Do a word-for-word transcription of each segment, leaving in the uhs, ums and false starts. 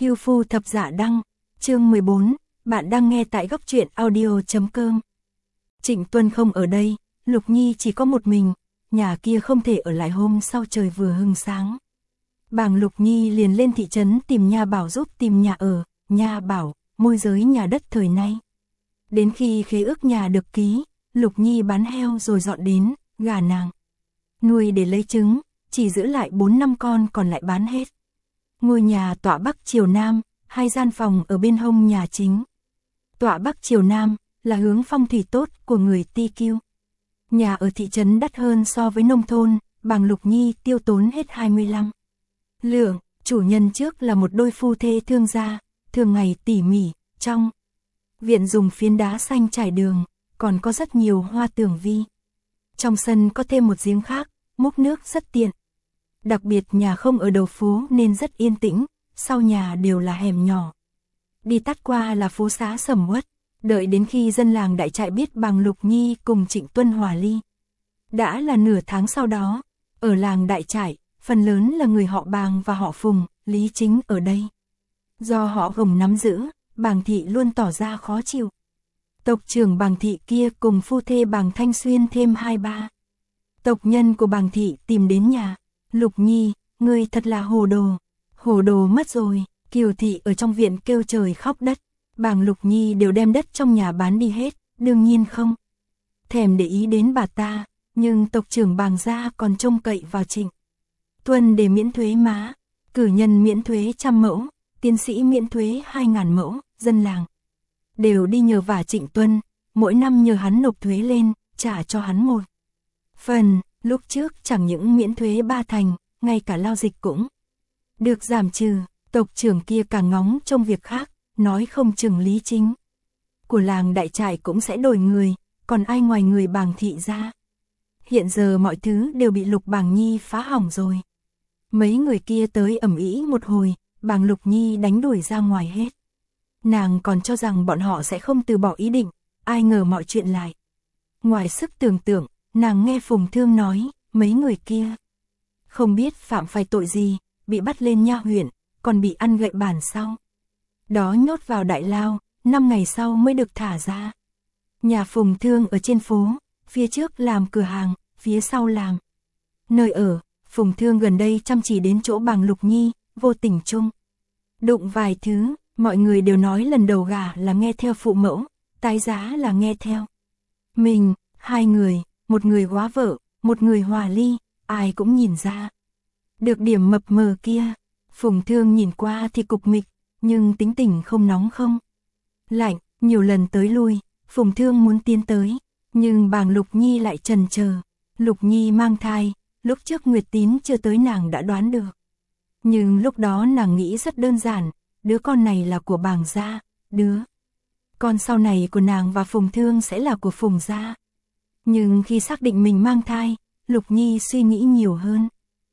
Hưu phu thập dạ đăng, chương mười bốn, bạn đang nghe tại góc truyện audio chấm com. Trịnh Tuân không ở đây, Lục Nhi chỉ có một mình, nhà kia không thể ở lại hôm sau trời vừa hừng sáng. Bàng Lục Nhi liền lên thị trấn tìm Nha Bảo giúp tìm nhà ở, Nha Bảo, môi giới nhà đất thời nay. Đến khi khế ước nhà được ký, Lục Nhi bán heo rồi dọn đến, gà nàng nuôi để lấy trứng, chỉ giữ lại bốn năm con còn lại bán hết. Ngôi nhà tọa bắc chiều nam, hai gian phòng ở bên hông nhà chính. Tọa bắc chiều nam là hướng phong thủy tốt của người Ti Kiêu. Nhà ở thị trấn đắt hơn so với nông thôn, Bàng Lục Nhi tiêu tốn hết hai mươi lăm lượng, chủ nhân trước là một đôi phu thê thương gia, thường ngày tỉ mỉ, trong viện dùng phiến đá xanh trải đường, còn có rất nhiều hoa tường vi. Trong sân có thêm một giếng khác, múc nước rất tiện. Đặc biệt nhà không ở đầu phố nên rất yên tĩnh, sau nhà đều là hẻm nhỏ. Đi tắt qua là phố xá sầm uất, đợi đến khi dân làng Đại Trại biết Bàng Lục Nhi cùng Trịnh Tuân hòa ly. Đã là nửa tháng sau đó, ở làng Đại Trại, phần lớn là người họ Bàng và họ Phùng, Lý Chính ở đây. Do họ Gồng nắm giữ, Bàng Thị luôn tỏ ra khó chịu. Tộc trưởng Bàng Thị kia cùng phu thê Bàng Thanh Xuyên thêm hai ba tộc nhân của Bàng Thị tìm đến nhà. Lục Nhi, ngươi thật là hồ đồ, hồ đồ mất rồi. Kiều Thị ở trong viện kêu trời khóc đất. Bàng Lục Nhi đều đem đất trong nhà bán đi hết, đương nhiên không thèm để ý đến bà ta, nhưng tộc trưởng Bàng gia còn trông cậy vào Trịnh Tuân để miễn thuế má, cử nhân miễn thuế trăm mẫu, tiến sĩ miễn thuế hai ngàn mẫu, dân làng đều đi nhờ vả Trịnh Tuân, mỗi năm nhờ hắn nộp thuế lên, trả cho hắn một phần. Lúc trước chẳng những miễn thuế ba thành, ngay cả lao dịch cũng được giảm trừ. Tộc trưởng kia càng ngóng trong việc khác, nói không chừng Lý Chính của làng Đại Trại cũng sẽ đổi người, còn ai ngoài người Bàng Thị ra. Hiện giờ mọi thứ đều bị Lục Bàng Nhi phá hỏng rồi. Mấy người kia tới ầm ĩ một hồi, Bàng Lục Nhi đánh đuổi ra ngoài hết. Nàng còn cho rằng bọn họ sẽ không từ bỏ ý định, ai ngờ mọi chuyện lại ngoài sức tưởng tượng. Nàng nghe Phùng Thương nói, mấy người kia không biết phạm phải tội gì, bị bắt lên nha huyện, còn bị ăn gậy bản sau đó nhốt vào đại lao, năm ngày sau mới được thả ra. Nhà Phùng Thương ở trên phố, phía trước làm cửa hàng, phía sau làm nơi ở. Phùng Thương gần đây chăm chỉ đến chỗ Bàng Lục Nhi, vô tình chung đụng vài thứ. Mọi người đều nói lần đầu gả là nghe theo phụ mẫu, tái giá là nghe theo mình. Hai người, một người góa vợ, một người hòa ly, ai cũng nhìn ra được điểm mập mờ kia. Phùng Thương nhìn qua thì cục mịch, nhưng tính tình không nóng không lạnh. Nhiều lần tới lui, Phùng Thương muốn tiến tới, nhưng Bàng Lục Nhi lại chần chờ. Lục Nhi mang thai, lúc trước Nguyệt Tín chưa tới nàng đã đoán được, nhưng lúc đó nàng nghĩ rất đơn giản, đứa con này là của Bàng gia, đứa con sau này của nàng và Phùng Thương sẽ là của Phùng gia. Nhưng khi xác định mình mang thai, Lục Nhi suy nghĩ nhiều hơn.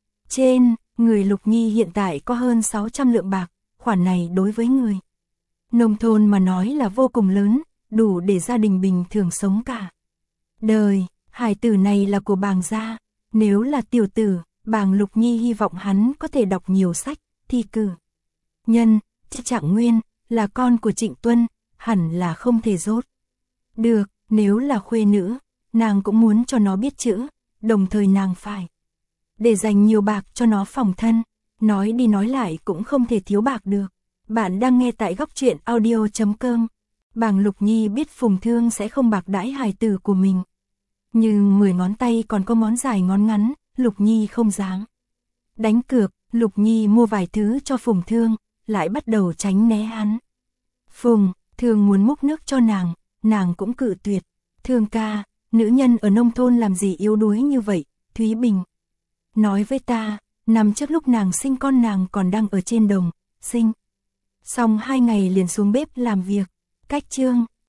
Trên người Lục Nhi hiện tại có hơn sáu trăm lượng bạc, khoản này đối với người nông thôn mà nói là vô cùng lớn, đủ để gia đình bình thường sống cả đời. Hải tử này là của Bàng gia, nếu là tiểu tử, Bàng Lục Nhi hy vọng hắn có thể đọc nhiều sách, thi cử nhân. Trạng Nguyên là con của Trịnh Tuân, hẳn là không thể dốt được. Nếu là khuê nữ, nàng cũng muốn cho nó biết chữ, đồng thời nàng phải để dành nhiều bạc cho nó phòng thân. Nói đi nói lại cũng không thể thiếu bạc được. Bạn đang nghe tại góc truyện audio chấm com. Bàng Lục Nhi biết Phùng Thương sẽ không bạc đãi hài tử của mình, nhưng mười ngón tay còn có món dài ngón ngắn, Lục Nhi không dám đánh cược. Lục Nhi mua vài thứ cho Phùng Thương, lại bắt đầu tránh né hắn. Phùng Thương muốn múc nước cho nàng, nàng cũng cự tuyệt. Thương ca, nữ nhân ở nông thôn làm gì yếu đuối như vậy. Thúy Bình nói với ta, năm trước lúc nàng sinh con nàng còn đang ở trên đồng, sinh xong hai ngày liền xuống bếp làm việc. Cách chương